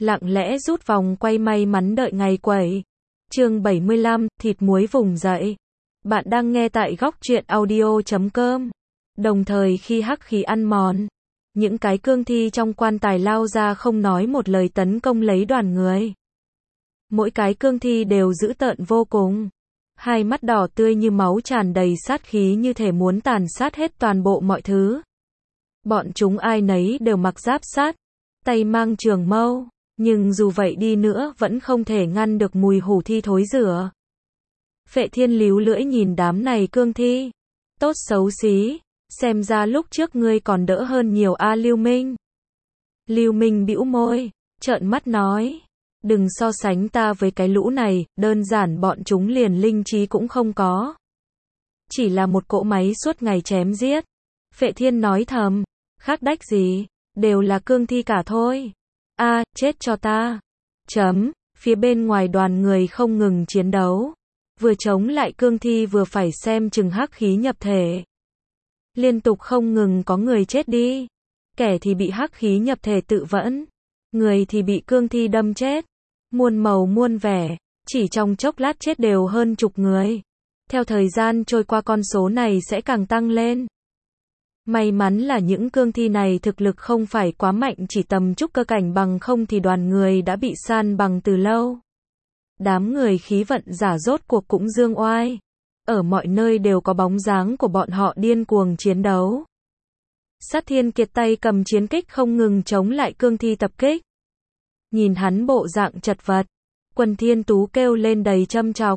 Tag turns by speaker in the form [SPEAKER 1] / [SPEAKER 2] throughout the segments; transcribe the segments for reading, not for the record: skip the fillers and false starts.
[SPEAKER 1] lặng lẽ rút vòng quay may mắn đợi ngày quẩy. Chương 75, thịt muối vùng dậy. Bạn đang nghe tại góc truyện audio.com. Đồng thời khi hắc khí ăn mòn, những cái cương thi trong quan tài lao ra không nói một lời tấn công lấy đoàn người. Mỗi cái cương thi đều dữ tợn vô cùng. Hai mắt đỏ tươi như máu tràn đầy sát khí như thể muốn tàn sát hết toàn bộ mọi thứ. Bọn chúng ai nấy đều mặc giáp sắt, tay mang trường mâu, nhưng dù vậy đi nữa vẫn không thể ngăn được mùi hủ thi thối rữa. Phệ Thiên líu lưỡi nhìn đám này cương thi. Tốt xấu xí, xem ra lúc trước ngươi còn đỡ hơn nhiều a Lưu Minh. Lưu Minh bĩu môi, trợn mắt nói. Đừng so sánh ta với cái lũ này, đơn giản bọn chúng liền linh trí cũng không có. Chỉ là một cỗ máy suốt ngày chém giết. Phệ Thiên nói thầm, khác đách gì, đều là cương thi cả thôi. A, chết cho ta. Phía bên ngoài đoàn người không ngừng chiến đấu. Vừa chống lại cương thi vừa phải xem chừng hắc khí nhập thể. Liên tục không ngừng có người chết đi. Kẻ thì bị hắc khí nhập thể tự vẫn. Người thì bị cương thi đâm chết. Muôn màu muôn vẻ, chỉ trong chốc lát chết đều hơn chục người. Theo thời gian trôi qua con số này sẽ càng tăng lên. May mắn là những cương thi này thực lực không phải quá mạnh, chỉ tầm trúc cơ cảnh, bằng không thì đoàn người đã bị san bằng từ lâu. Đám người khí vận giả rốt cuộc cũng dương oai. Ở mọi nơi đều có bóng dáng của bọn họ điên cuồng chiến đấu. Sát Thiên Kiệt tay cầm chiến kích không ngừng chống lại cương thi tập kích. Nhìn hắn bộ dạng chật vật, Quân Thiên Tú kêu lên đầy châm chọc.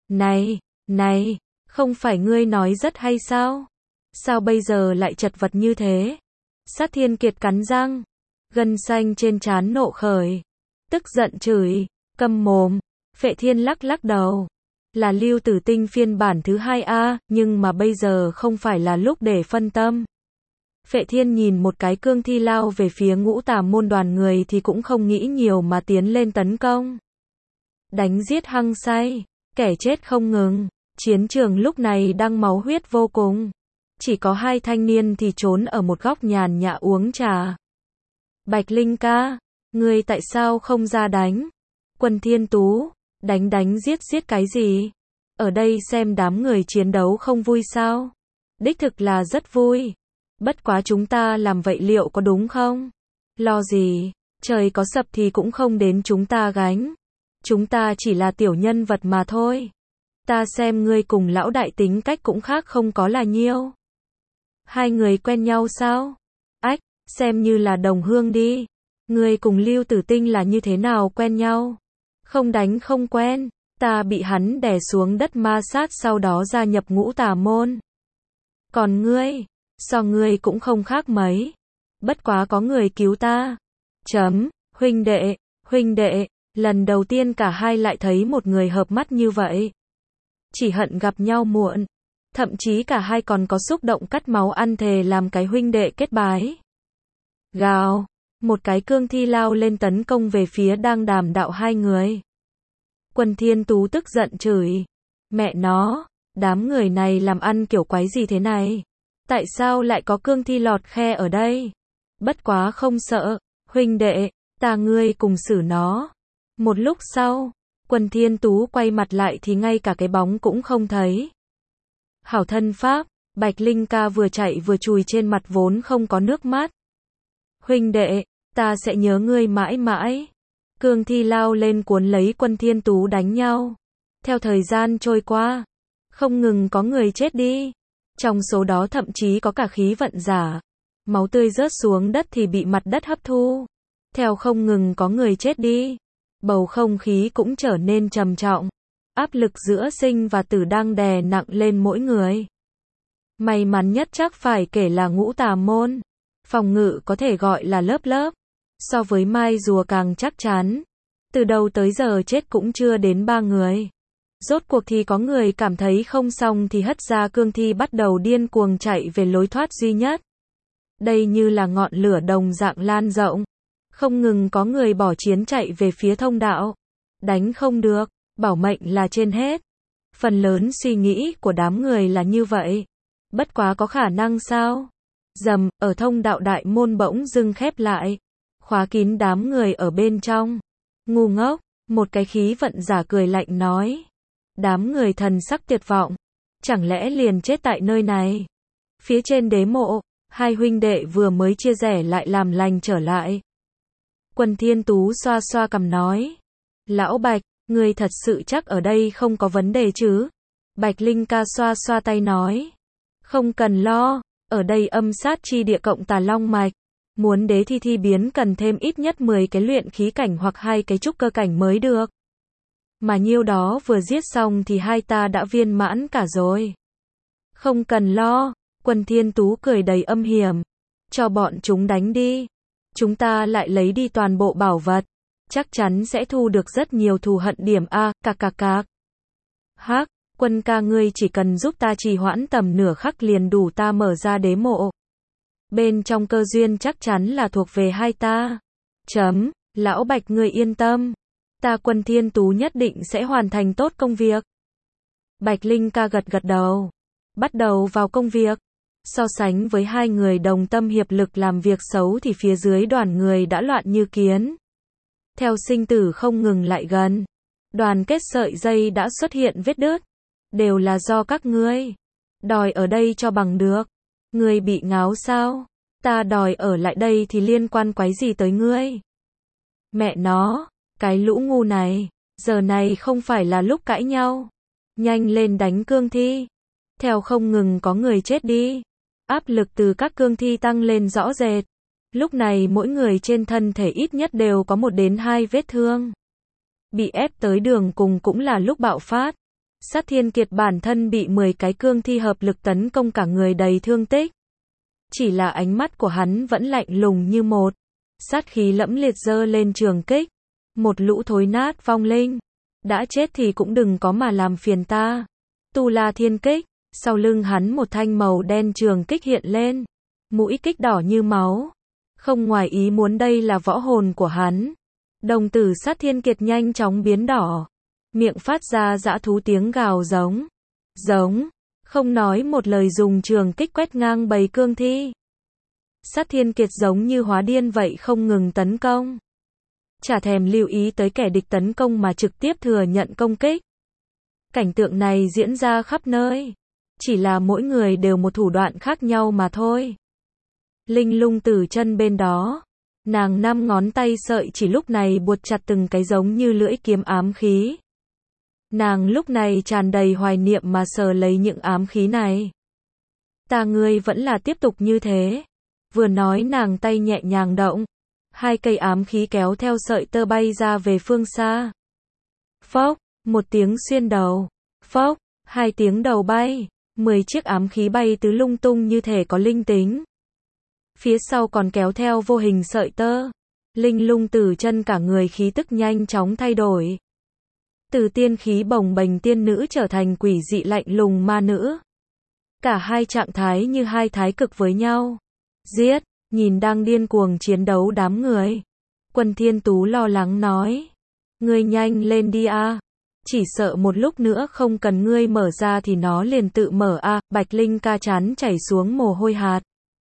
[SPEAKER 1] Này, không phải ngươi nói rất hay sao? Sao bây giờ lại chật vật như thế? Sát Thiên Kiệt cắn răng, gân xanh trên trán nộ khởi. Tức giận chửi, câm mồm. Phệ Thiên lắc đầu. Là Lưu Tử Tinh phiên bản thứ 2A, nhưng mà bây giờ không phải là lúc để phân tâm. Phệ Thiên nhìn một cái cương thi lao về phía Ngũ Tà môn đoàn người thì cũng không nghĩ nhiều mà tiến lên tấn công. Đánh giết hăng say, kẻ chết không ngừng. Chiến trường lúc này đang máu huyết vô cùng. Chỉ có hai thanh niên thì trốn ở một góc nhàn nhã uống trà. Bạch Linh ca, ngươi tại sao không ra đánh? Quân Thiên Tú, đánh giết cái gì? Ở đây xem đám người chiến đấu không vui sao? Đích thực là rất vui. Bất quá chúng ta làm vậy liệu có đúng không? Lo gì, trời có sập thì cũng không đến chúng ta gánh. Chúng ta chỉ là tiểu nhân vật mà thôi. Ta xem ngươi cùng lão đại tính cách cũng khác không có là nhiêu. Hai người quen nhau sao? Ách, xem như là đồng hương đi. Ngươi cùng Lưu Tử Tinh là như thế nào quen nhau? Không đánh không quen, ta bị hắn đè xuống đất ma sát sau đó gia nhập Ngũ Tà môn. Còn ngươi, so ngươi cũng không khác mấy. Bất quá có người cứu ta. Huynh đệ, lần đầu tiên cả hai lại thấy một người hợp mắt như vậy. Chỉ hận gặp nhau muộn. Thậm chí cả hai còn có xúc động cắt máu ăn thề làm cái huynh đệ kết bái. Gào, một cái cương thi lao lên tấn công về phía đang đàm đạo hai người. Quân Thiên Tú tức giận chửi. Mẹ nó, đám người này làm ăn kiểu quái gì thế này? Tại sao lại có cương thi lọt khe ở đây? Bất quá không sợ, huynh đệ, ta ngươi cùng xử nó. Một lúc sau, Quân Thiên Tú quay mặt lại thì ngay cả cái bóng cũng không thấy. Hảo thân pháp, Bạch Linh ca vừa chạy vừa chùi trên mặt vốn không có nước mắt. Huynh đệ, ta sẽ nhớ ngươi mãi mãi. Cương thi lao lên cuốn lấy Quân Thiên Tú đánh nhau. Theo thời gian trôi qua, không ngừng có người chết đi. Trong số đó thậm chí có cả khí vận giả. Máu tươi rớt xuống đất thì bị mặt đất hấp thu. Theo không ngừng có người chết đi, bầu không khí cũng trở nên trầm trọng. Áp lực giữa sinh và tử đang đè nặng lên mỗi người. May mắn nhất chắc phải kể là Ngũ Tà môn. Phòng ngự có thể gọi là lớp. So với mai rùa càng chắc chắn. Từ đầu tới giờ chết cũng chưa đến 3 người. Rốt cuộc thì có người cảm thấy không xong thì hất ra cương thi bắt đầu điên cuồng chạy về lối thoát duy nhất. Đây như là ngọn lửa đồng dạng lan rộng. Không ngừng có người bỏ chiến chạy về phía thông đạo. Đánh không được, bảo mệnh là trên hết. Phần lớn suy nghĩ của đám người là như vậy. Bất quá có khả năng sao? Ở thông đạo đại môn bỗng dưng khép lại. khóa kín đám người ở bên trong. Ngu ngốc, một cái khí vận giả cười lạnh nói. Đám người thần sắc tuyệt vọng. Chẳng lẽ liền chết tại nơi này? Phía trên đế mộ, hai huynh đệ vừa mới chia rẽ lại làm lành trở lại. Quân Thiên Tú xoa xoa cằm nói. Lão Bạch, ngươi thật sự chắc ở đây không có vấn đề chứ? Bạch Linh ca xoa xoa tay nói. Không cần lo, ở đây âm sát chi địa cộng tà long mạch. Muốn đế thi biến cần thêm ít nhất 10 cái luyện khí cảnh hoặc 2 cái trúc cơ cảnh mới được. Mà nhiêu đó vừa giết xong thì hai ta đã viên mãn cả rồi. Không cần lo, Quân Thiên Tú cười đầy âm hiểm. Cho bọn chúng đánh đi. Chúng ta lại lấy đi toàn bộ bảo vật. Chắc chắn sẽ thu được rất nhiều thù hận điểm a, cạc. Hắc, Quân ca ngươi chỉ cần giúp ta trì hoãn tầm nửa khắc liền đủ ta mở ra đế mộ. Bên trong cơ duyên chắc chắn là thuộc về hai ta. Lão Bạch ngươi yên tâm. Ta Quân Thiên Tú nhất định sẽ hoàn thành tốt công việc. Bạch Linh ca gật đầu. Bắt đầu vào công việc. So sánh với hai người đồng tâm hiệp lực làm việc xấu thì phía dưới đoàn người đã loạn như kiến. Theo sinh tử không ngừng lại gần. Đoàn kết sợi dây đã xuất hiện vết đứt. Đều là do các ngươi. Đòi ở đây cho bằng được. Ngươi bị ngáo sao? Ta đòi ở lại đây thì liên quan quái gì tới ngươi? Mẹ nó, cái lũ ngu này, giờ này không phải là lúc cãi nhau. Nhanh lên đánh cương thi. Theo không ngừng có người chết đi. Áp lực từ các cương thi tăng lên rõ rệt. Lúc này mỗi người trên thân thể ít nhất đều có 1 đến 2 vết thương. Bị ép tới đường cùng cũng là lúc bạo phát. Sát Thiên Kiệt bản thân bị 10 cái cương thi hợp lực tấn công cả người đầy thương tích. Chỉ là ánh mắt của hắn vẫn lạnh lùng như một. Sát khí lẫm liệt giơ lên trường kích. Một lũ thối nát vong linh. Đã chết thì cũng đừng có mà làm phiền ta. Tu La Thiên Kích. Sau lưng hắn một thanh màu đen trường kích hiện lên. Mũi kích đỏ như máu. Không ngoài ý muốn đây là võ hồn của hắn. Đồng tử Sát Thiên Kiệt nhanh chóng biến đỏ. Miệng phát ra dã thú tiếng gào giống. Không nói một lời dùng trường kích quét ngang bầy cương thi. Sát Thiên Kiệt giống như hóa điên vậy không ngừng tấn công. Chả thèm lưu ý tới kẻ địch tấn công mà trực tiếp thừa nhận công kích. Cảnh tượng này diễn ra khắp nơi. Chỉ là mỗi người đều một thủ đoạn khác nhau mà thôi. Linh Lung Tử chân bên đó. Nàng 5 ngón tay sợi chỉ lúc này buộc chặt từng cái giống như lưỡi kiếm ám khí. Nàng lúc này tràn đầy hoài niệm mà sờ lấy những ám khí này. Ta ngươi vẫn là tiếp tục như thế. Vừa nói nàng tay nhẹ nhàng động. 2 cây ám khí kéo theo sợi tơ bay ra về phương xa. Phốc, một tiếng xuyên đầu. Phốc, 2 tiếng đầu bay. 10 chiếc ám khí bay tứ lung tung như thể có linh tính. Phía sau còn kéo theo vô hình sợi tơ. Linh Lung Tử chân cả người khí tức nhanh chóng thay đổi. Từ tiên khí bồng bềnh tiên nữ trở thành quỷ dị lạnh lùng ma nữ. Cả hai trạng thái như hai thái cực với nhau. Giết, nhìn đang điên cuồng chiến đấu đám người. Quân Thiên Tú lo lắng nói. Ngươi nhanh lên đi a. Chỉ sợ một lúc nữa không cần ngươi mở ra thì nó liền tự mở a. Bạch Linh ca chán chảy xuống mồ hôi hạt.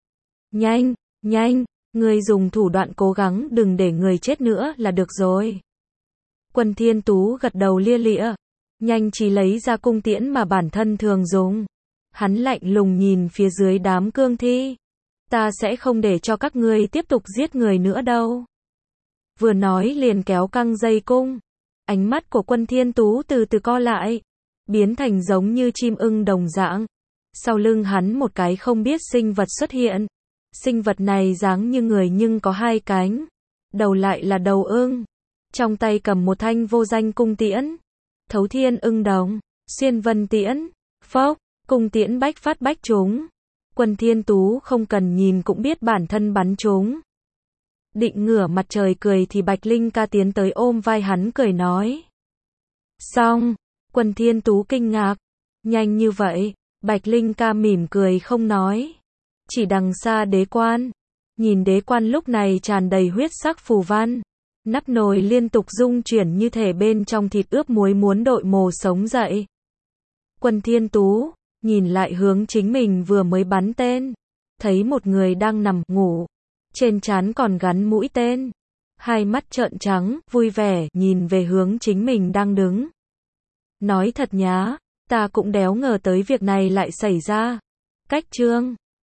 [SPEAKER 1] Nhanh, ngươi dùng thủ đoạn cố gắng đừng để người chết nữa là được rồi. Quân Thiên Tú gật đầu lia lịa. Nhanh chỉ lấy ra cung tiễn mà bản thân thường dùng. Hắn lạnh lùng nhìn phía dưới đám cương thi. Ta sẽ không để cho các ngươi tiếp tục giết người nữa đâu. Vừa nói liền kéo căng dây cung. Ánh mắt của Quân Thiên Tú từ từ co lại. Biến thành giống như chim ưng đồng dạng. Sau lưng hắn một cái không biết sinh vật xuất hiện. Sinh vật này dáng như người nhưng có 2 cánh. Đầu lại là đầu ưng. Trong tay cầm một thanh vô danh cung tiễn. Thấu Thiên Ưng Đồng, Xuyên Vân Tiễn. Phốc, cung tiễn bách phát bách trúng. Quân Thiên Tú không cần nhìn cũng biết bản thân bắn trúng. Định ngửa mặt trời cười thì Bạch Linh ca tiến tới ôm vai hắn cười nói. Xong, Quân Thiên Tú kinh ngạc. Nhanh như vậy, Bạch Linh ca mỉm cười không nói. Chỉ đằng xa đế quan. Nhìn đế quan lúc này tràn đầy huyết sắc phù văn. Nắp nồi liên tục rung chuyển như thể bên trong thịt ướp muối muốn đội mồ sống dậy. Quân Thiên Tú, nhìn lại hướng chính mình vừa mới bắn tên. Thấy một người đang nằm, ngủ. trên trán còn gắn mũi tên. Hai mắt trợn trắng, vui vẻ, nhìn về hướng chính mình đang đứng. Nói thật nhá, ta cũng đéo ngờ tới việc này lại xảy ra. Cách Trương